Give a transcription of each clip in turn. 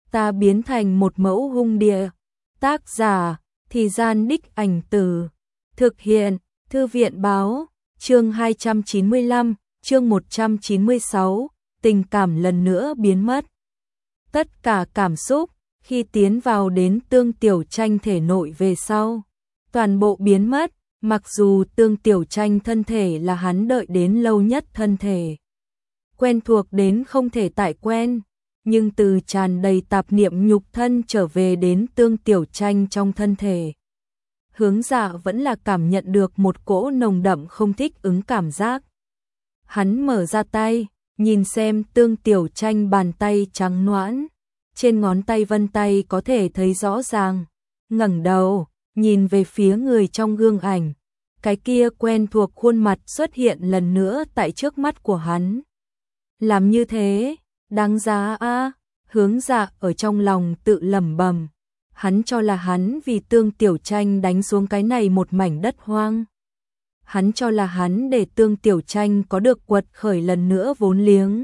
ta biến thành một mẫu hung địa. Tác giả, Thì Gian Đích Ảnh Từ. Thực hiện, Thư viện báo, chương 295, chương 196, tình cảm lần nữa biến mất. Tất cả cảm xúc, khi tiến vào đến Tương Tiểu Tranh thể nội về sau, toàn bộ biến mất, mặc dù Tương Tiểu Tranh thân thể là hắn đợi đến lâu nhất thân thể. Quen thuộc đến không thể tại quen, nhưng từ tràn đầy tạp niệm nhục thân trở về đến Tương Tiểu Tranh trong thân thể. Hướng Dạ vẫn là cảm nhận được một cỗ nồng đậm không thích ứng cảm giác. Hắn mở ra tay, nhìn xem Tương Tiểu Tranh bàn tay trắng nõn, trên ngón tay vân tay có thể thấy rõ ràng. Ngẩng đầu, nhìn về phía người trong gương ảnh, cái kia quen thuộc khuôn mặt xuất hiện lần nữa tại trước mắt của hắn. Làm như thế, đáng giá a. Hướng Dạ ở trong lòng tự lẩm bẩm. Hắn cho là hắn vì Tương Tiểu Tranh đánh xuống cái này một mảnh đất hoang. Hắn cho là hắn để Tương Tiểu Tranh có được quật khởi lần nữa vốn liếng.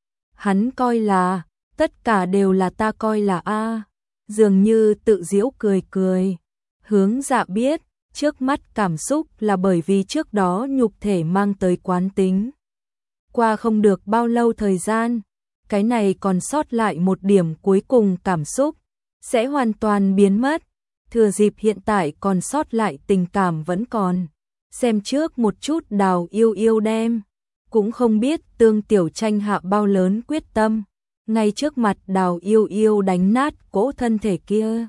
Hắn coi là, tất cả đều là ta coi là a. Dường như tự giễu cười cười. Hướng Dạ biết, trước mắt cảm xúc là bởi vì trước đó nhục thể mang tới quán tính. Qua không được bao lâu thời gian, cái này còn sót lại một điểm cuối cùng cảm xúc, sẽ hoàn toàn biến mất. Thừa dịp hiện tại còn sót lại tình cảm vẫn còn. Xem trước một chút Đào Yêu Yêu đem. Cũng không biết Tương Tiểu Tranh hạ bao lớn quyết tâm. Ngay trước mặt Đào Yêu Yêu đánh nát cỗ thân thể kia.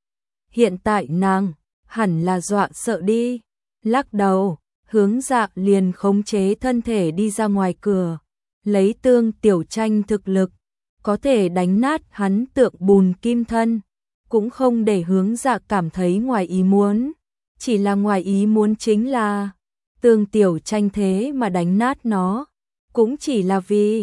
Hiện tại nàng, hẳn là dọa sợ đi. Lắc đầu, Hướng Dạ liền khống chế thân thể đi ra ngoài cửa. Lấy Tương Tiểu Tranh thực lực, có thể đánh nát hắn tượng bùn kim thân. Cũng không để Hướng Dạ cảm thấy ngoài ý muốn. Chỉ là ngoài ý muốn chính là Tương Tiểu Tranh thế mà đánh nát nó. Cũng chỉ là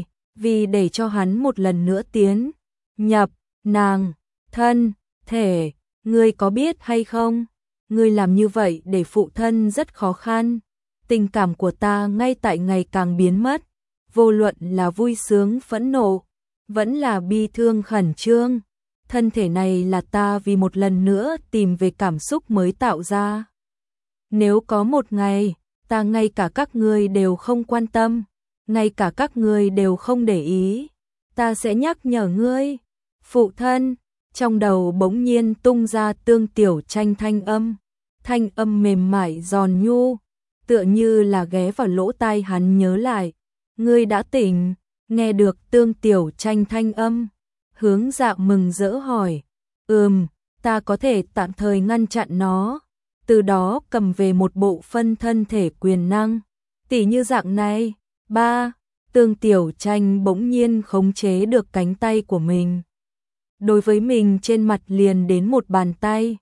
vì để cho hắn một lần nữa tiến nhập nàng thân thể. Ngươi có biết hay không? Ngươi làm như vậy để phụ thân rất khó khăn. Tình cảm của ta ngay tại ngày càng biến mất. Vô luận là vui sướng phẫn nộ, vẫn là bi thương khẩn trương. Thân thể này là ta vì một lần nữa tìm về cảm xúc mới tạo ra. Nếu có một ngày, ta ngay cả các ngươi đều không quan tâm, ngay cả các ngươi đều không để ý, ta sẽ nhắc nhở ngươi. Phụ thân, trong đầu bỗng nhiên tung ra Tương Tiểu Tranh thanh âm mềm mại giòn nhu, tựa như là ghé vào lỗ tai hắn nhớ lại. Ngươi đã tỉnh. Nghe được Tương Tiểu Tranh thanh âm, Hướng Dạ mừng rỡ hỏi. Ta có thể tạm thời ngăn chặn nó, từ đó cầm về một bộ phân thân thể quyền năng. Tỉ như dạng này. Tương Tiểu Tranh bỗng nhiên khống chế được cánh tay của mình. Đối với mình trên mặt liền đến một bàn tay.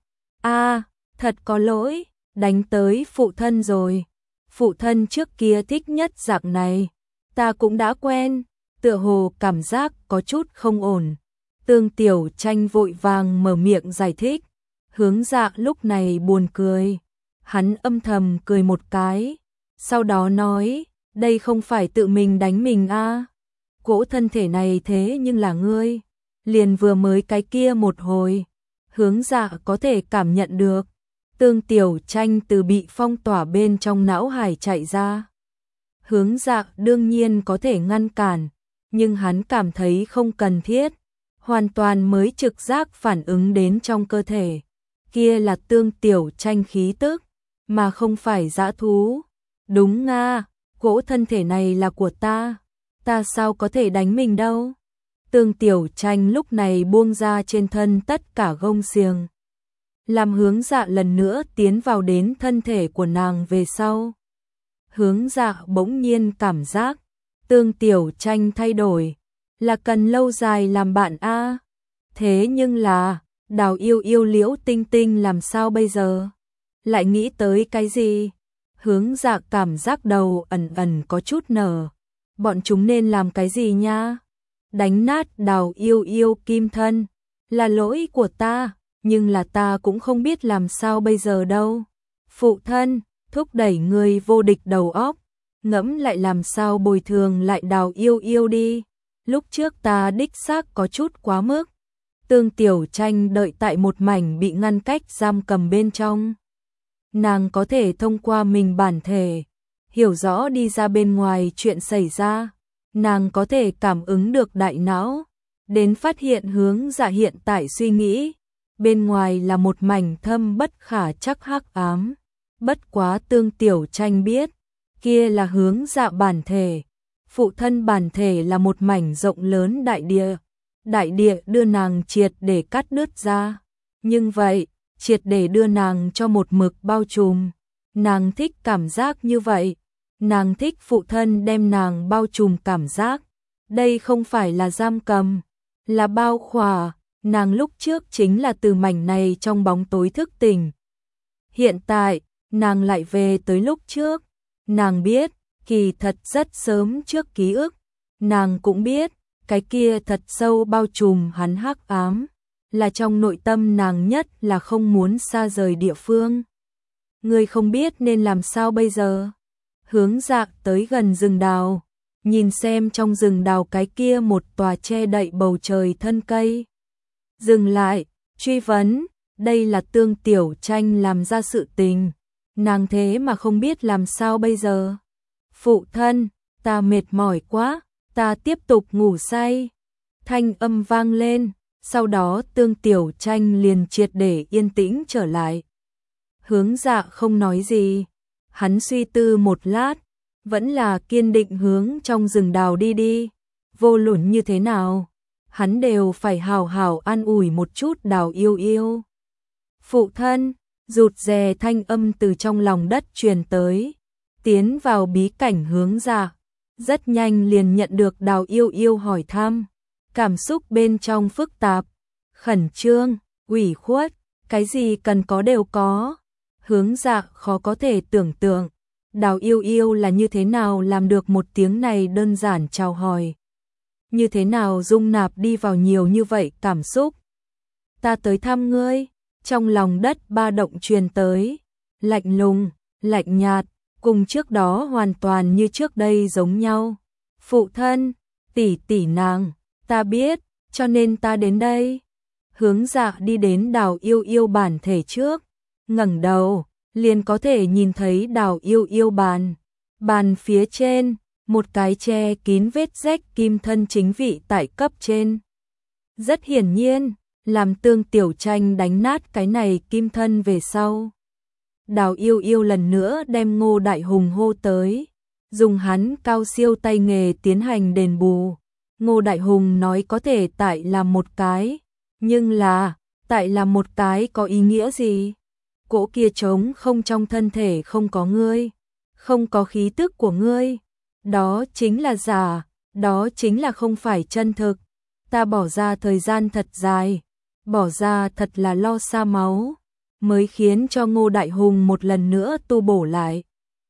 Thật có lỗi, đánh tới phụ thân rồi. Phụ thân trước kia thích nhất dạng này. Ta cũng đã quen, tựa hồ cảm giác có chút không ổn. Tương Tiểu Tranh vội vàng mở miệng giải thích. Hướng Dạ lúc này buồn cười. Hắn âm thầm cười một cái. Sau đó nói, đây không phải tự mình đánh mình a. Cỗ thân thể này thế nhưng là ngươi. Liền vừa mới cái kia một hồi. Hướng Dạ có thể cảm nhận được. Tương Tiểu Tranh từ bị phong tỏa bên trong não hải chạy ra. Hướng Dạ đương nhiên có thể ngăn cản, nhưng hắn cảm thấy không cần thiết, hoàn toàn mới trực giác phản ứng đến trong cơ thể. Kia là Tương Tiểu Tranh khí tức, mà không phải dã thú. Đúng nga, cỗ thân thể này là của ta sao có thể đánh mình đâu. Tương Tiểu Tranh lúc này buông ra trên thân tất cả gông xiềng. Làm Hướng Dạ lần nữa tiến vào đến thân thể của nàng về sau. Hướng Dạ bỗng nhiên cảm giác Tương Tiểu Tranh thay đổi là cần lâu dài làm bạn a. Thế nhưng là Đào Yêu Yêu Liễu Tinh Tinh làm sao bây giờ? Lại nghĩ tới cái gì? Hướng Dạ cảm giác đầu ẩn có chút nở. Bọn chúng nên làm cái gì nha? Đánh nát Đào Yêu Yêu kim thân là lỗi của ta, nhưng là ta cũng không biết làm sao bây giờ đâu. Phụ thân, thúc đẩy người vô địch đầu óc, ngẫm lại làm sao bồi thường lại Đào Yêu Yêu đi. Lúc trước ta đích xác có chút quá mức. Tương Tiểu Tranh đợi tại một mảnh bị ngăn cách giam cầm bên trong. Nàng có thể thông qua mình bản thể, hiểu rõ đi ra bên ngoài chuyện xảy ra. Nàng có thể cảm ứng được đại não, đến phát hiện Hướng Dạ hiện tại suy nghĩ. Bên ngoài là một mảnh thâm bất khả trắc hắc ám. Bất quá Tương Tiểu Tranh biết, kia là Hướng Dạ bản thể. Phụ thân bản thể là một mảnh rộng lớn đại địa. Đại địa đưa nàng triệt để cắt đứt ra. Nhưng vậy, triệt để đưa nàng cho một mực bao trùm. Nàng thích cảm giác như vậy. Nàng thích phụ thân đem nàng bao trùm cảm giác. Đây không phải là giam cầm, là bao khỏa. Nàng lúc trước chính là từ mảnh này trong bóng tối thức tỉnh. Hiện tại, nàng lại về tới lúc trước. Nàng biết, kỳ thật rất sớm trước ký ức. Nàng cũng biết, cái kia thật sâu bao trùm hắn hắc ám, là trong nội tâm nàng nhất là không muốn xa rời địa phương. Ngươi không biết nên làm sao bây giờ. Hướng Dạ tới gần rừng đào, nhìn xem trong rừng đào cái kia một tòa che đậy bầu trời thân cây. Dừng lại, truy vấn, đây là Tương Tiểu Tranh làm ra sự tình. Nàng thế mà không biết làm sao bây giờ. Phụ thân, ta mệt mỏi quá, ta tiếp tục ngủ say. Thanh âm vang lên, sau đó Tương Tiểu Tranh liền triệt để yên tĩnh trở lại. Hướng Dạ không nói gì, hắn suy tư một lát, vẫn là kiên định hướng trong rừng đào đi đi. Vô luận như thế nào, hắn đều phải hào hào an ủi một chút Đào Yêu Yêu. Phụ thân, rụt rè thanh âm từ trong lòng đất truyền tới, tiến vào bí cảnh Hướng Dạ. Rất nhanh liền nhận được Đào Yêu Yêu hỏi thăm, cảm xúc bên trong phức tạp, khẩn trương, ủy khuất, cái gì cần có đều có. Hướng Dạ khó có thể tưởng tượng, Đào Yêu Yêu là như thế nào làm được một tiếng này đơn giản chào hỏi. Như thế nào dung nạp đi vào nhiều như vậy cảm xúc. Ta tới thăm ngươi, trong lòng đất ba động truyền tới, lạnh lùng, lạnh nhạt, cùng trước đó hoàn toàn như trước đây giống nhau. Phụ thân, tỷ tỷ nàng, ta biết, cho nên ta đến đây. Hướng Dạ đi đến Đào Yêu Yêu bản thể trước, ngẩng đầu, liền có thể nhìn thấy Đào Yêu Yêu bàn. Bàn phía trên, một cái che kín vết rách kim thân chính vị tại cấp trên. Rất hiển nhiên, làm Tương Tiểu Tranh đánh nát cái này kim thân về sau. Đào Yêu Yêu lần nữa đem Ngô Đại Hùng hô tới, dùng hắn cao siêu tay nghề tiến hành đền bù. Ngô Đại Hùng nói có thể tại làm một cái, nhưng là, tại làm một cái có ý nghĩa gì? Cỗ kia trống không trong thân thể không có ngươi, không có khí tức của ngươi. Đó chính là giả, đó chính là không phải chân thực. Ta bỏ ra thời gian thật dài, bỏ ra thật là lo xa máu, mới khiến cho Ngô Đại Hùng một lần nữa tu bổ lại.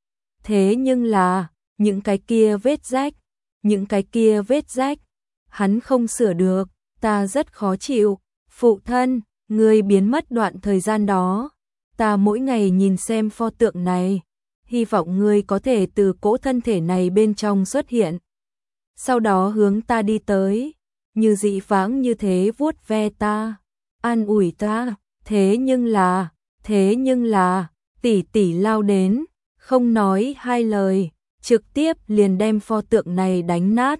Thế nhưng là, những cái kia vết rách, những cái kia vết rách, hắn không sửa được, ta rất khó chịu. Phụ thân, ngươi biến mất đoạn thời gian đó, ta mỗi ngày nhìn xem pho tượng này, hy vọng ngươi có thể từ cỗ thân thể này bên trong xuất hiện. Sau đó hướng ta đi tới, như dị vãng như thế vuốt ve ta, an ủi ta. Thế nhưng là, tỷ tỷ lao đến, không nói hai lời, trực tiếp liền đem pho tượng này đánh nát.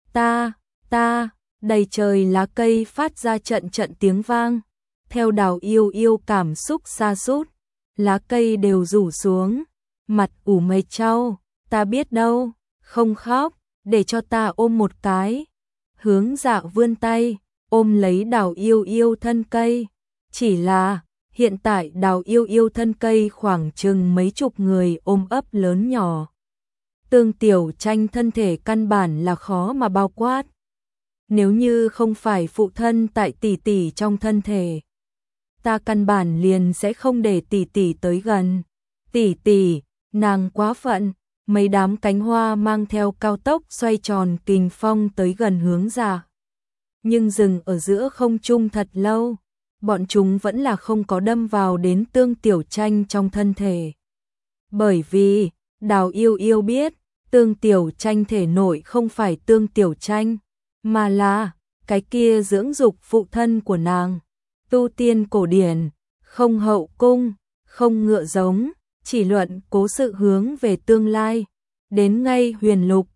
Đầy trời lá cây phát ra trận trận tiếng vang. Theo Đào Yêu Yêu cảm xúc sa sút, lá cây đều rủ xuống, mặt ủ mây trao. Ta biết đâu, không khóc, để cho ta ôm một cái. Hướng Dạ vươn tay, ôm lấy Đào Yêu Yêu thân cây. Chỉ là, hiện tại Đào Yêu Yêu thân cây khoảng chừng mấy chục người ôm ấp lớn nhỏ. Tương Tiểu Tranh thân thể căn bản là khó mà bao quát. Nếu như không phải phụ thân tại tỷ tỷ trong thân thể, ta căn bản liền sẽ không để tỷ tỷ tới gần. Tỷ tỷ, nàng quá phận. Mấy đám cánh hoa mang theo cao tốc xoay tròn kình phong tới gần Hướng Dạ. Nhưng dừng ở giữa không trung thật lâu, bọn chúng vẫn là không có đâm vào đến Tương Tiểu Tranh trong thân thể. Bởi vì, Đào Yêu Yêu biết, Tương Tiểu Tranh thể nội không phải Tương Tiểu Tranh, mà là cái kia dưỡng dục phụ thân của nàng. Tu tiên cổ điển, không hậu cung, không ngựa giống, chỉ luận cố sự hướng về tương lai. Đến ngay huyền lục,